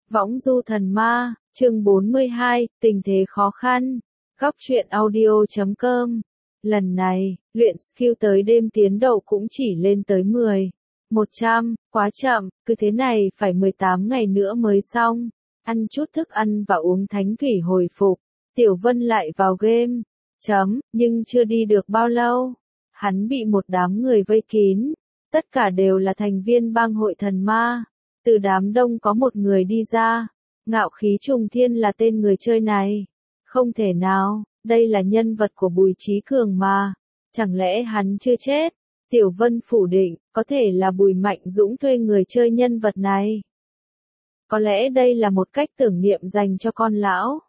Võng du thần ma, chương 42, tình thế khó khăn. Góc truyện audio.com. Lần này, luyện skill tới đêm tiến độ cũng chỉ lên tới 10, 100, quá chậm, cứ thế này phải 18 ngày nữa mới xong. Ăn chút thức ăn và uống thánh thủy hồi phục. Tiểu Vân lại vào game. Nhưng chưa đi được bao lâu. Hắn bị một đám người vây kín. Tất cả đều là thành viên bang hội thần ma. Từ đám đông có một người đi ra. Ngạo Khí Trùng Thiên là tên người chơi này. Không thể nào, đây là nhân vật của Bùi Chí Cường mà. Chẳng lẽ hắn chưa chết? Tiểu Vân phủ định, có thể là Bùi Mạnh Dũng thuê người chơi nhân vật này. Có lẽ đây là một cách tưởng niệm dành cho con lão.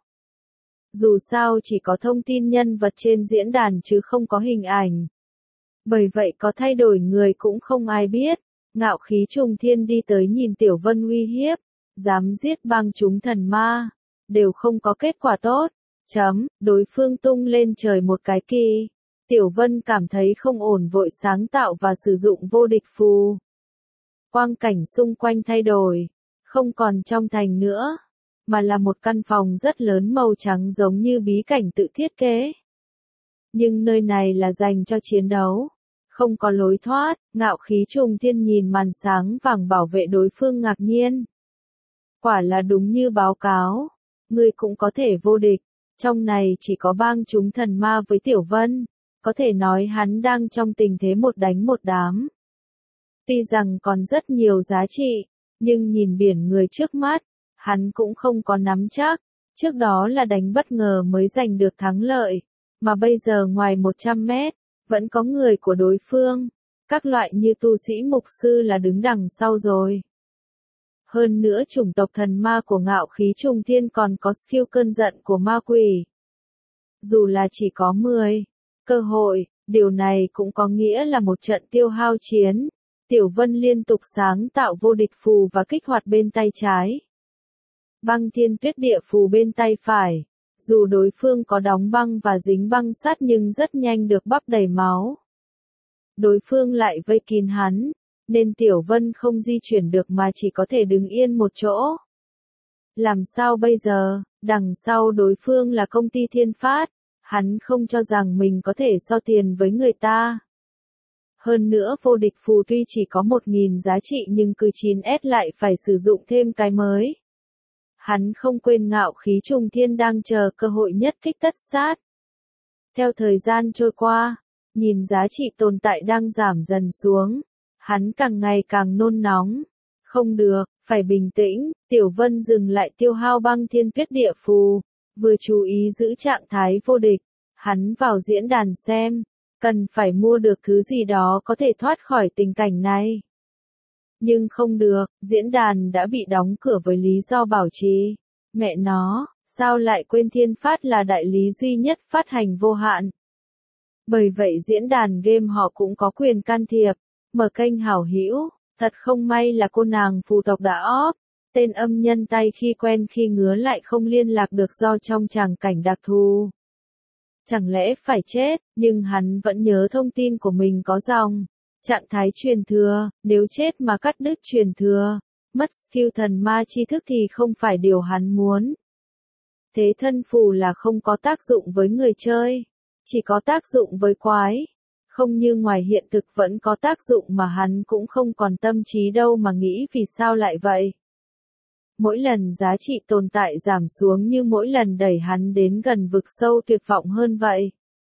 Dù sao chỉ có thông tin nhân vật trên diễn đàn chứ không có hình ảnh. Bởi vậy có thay đổi người cũng không ai biết. Ngạo Khí Trùng Thiên đi tới nhìn Tiểu Vân uy hiếp. Dám giết bang chúng thần ma. Đều không có kết quả tốt. Đối phương tung lên trời một cái kỳ. Tiểu Vân cảm thấy không ổn vội sáng tạo và sử dụng vô địch phù. Quang cảnh xung quanh thay đổi. Không còn trong thành nữa. Mà là một căn phòng rất lớn màu trắng giống như bí cảnh tự thiết kế. Nhưng nơi này là dành cho chiến đấu. Không có lối thoát, Ngạo Khí Trùng Thiên nhìn màn sáng vàng bảo vệ đối phương ngạc nhiên. Quả là đúng như báo cáo. Ngươi cũng có thể vô địch. Trong này chỉ có bang chúng thần ma với Tiểu Vân. Có thể nói hắn đang trong tình thế một đánh một đám. Tuy rằng còn rất nhiều giá trị, nhưng nhìn biển người trước mắt, hắn cũng không có nắm chắc. Trước đó là đánh bất ngờ mới giành được thắng lợi. Mà bây giờ ngoài 100 mét, vẫn có người của đối phương. Các loại như tu sĩ mục sư là đứng đằng sau rồi. Hơn nữa chủng tộc thần ma của Ngạo Khí Trùng Thiên còn có skill cơn giận của ma quỷ. Dù là chỉ có 10 cơ hội, điều này cũng có nghĩa là một trận tiêu hao chiến. Tiểu Vân liên tục sáng tạo vô địch phù và kích hoạt bên tay trái. Băng Thiên Tuyết Địa phù bên tay phải. Dù đối phương có đóng băng và dính băng sắt nhưng rất nhanh được bắp đầy máu. Đối phương lại vây kín hắn, nên Tiểu Vân không di chuyển được mà chỉ có thể đứng yên một chỗ. Làm sao bây giờ, đằng sau đối phương là công ty Thiên Phát, hắn không cho rằng mình có thể so tiền với người ta. Hơn nữa vô địch phù tuy chỉ có 1.000 giá trị nhưng cứ 9S lại phải sử dụng thêm cái mới. Hắn không quên Ngạo Khí Trùng Thiên đang chờ cơ hội nhất kích tất sát. Theo thời gian trôi qua, nhìn giá trị tồn tại đang giảm dần xuống, hắn càng ngày càng nôn nóng. Không được, phải bình tĩnh. Tiểu Vân dừng lại tiêu hao Băng Thiên Tuyết Địa phù, vừa chú ý giữ trạng thái vô địch. Hắn vào diễn đàn xem, cần phải mua được thứ gì đó có thể thoát khỏi tình cảnh này. Nhưng không được, diễn đàn đã bị đóng cửa với lý do bảo trì. Mẹ nó, sao lại quên Thiên Phát là đại lý duy nhất phát hành vô hạn. Bởi vậy diễn đàn game họ cũng có quyền can thiệp, mở kênh hảo hữu. Thật không may là cô nàng phù tộc đã off. Tên âm nhân tay khi quen khi ngứa lại không liên lạc được do trong tràng cảnh đặc thù. Chẳng lẽ phải chết, nhưng hắn vẫn nhớ thông tin của mình có dòng. Trạng thái truyền thừa, nếu chết mà cắt đứt truyền thừa, mất skill thần ma tri thức thì không phải điều hắn muốn. Thế thân phù là không có tác dụng với người chơi, chỉ có tác dụng với quái. Không như ngoài hiện thực vẫn có tác dụng mà hắn cũng không còn tâm trí đâu mà nghĩ vì sao lại vậy. Mỗi lần giá trị tồn tại giảm xuống như mỗi lần đẩy hắn đến gần vực sâu tuyệt vọng hơn vậy.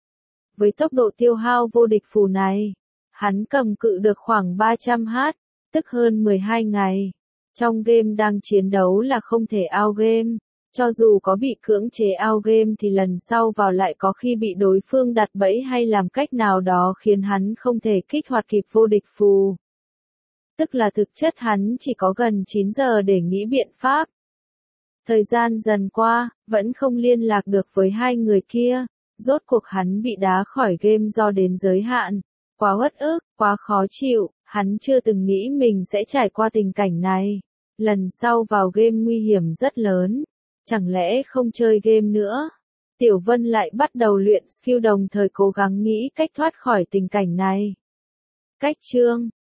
Với tốc độ tiêu hao vô địch phù này, hắn cầm cự được khoảng 300h, tức hơn 12 ngày. Trong game đang chiến đấu là không thể out game. Cho dù có bị cưỡng chế out game thì lần sau vào lại có khi bị đối phương đặt bẫy hay làm cách nào đó khiến hắn không thể kích hoạt kịp vô địch phù. Tức là thực chất hắn chỉ có gần 9 giờ để nghĩ biện pháp. Thời gian dần qua, vẫn không liên lạc được với hai người kia. Rốt cuộc hắn bị đá khỏi game do đến giới hạn. Quá uất ức, quá khó chịu, hắn chưa từng nghĩ mình sẽ trải qua tình cảnh này. Lần sau vào game nguy hiểm rất lớn. Chẳng lẽ không chơi game nữa? Tiểu Vân lại bắt đầu luyện skill đồng thời cố gắng nghĩ cách thoát khỏi tình cảnh này. Cách chương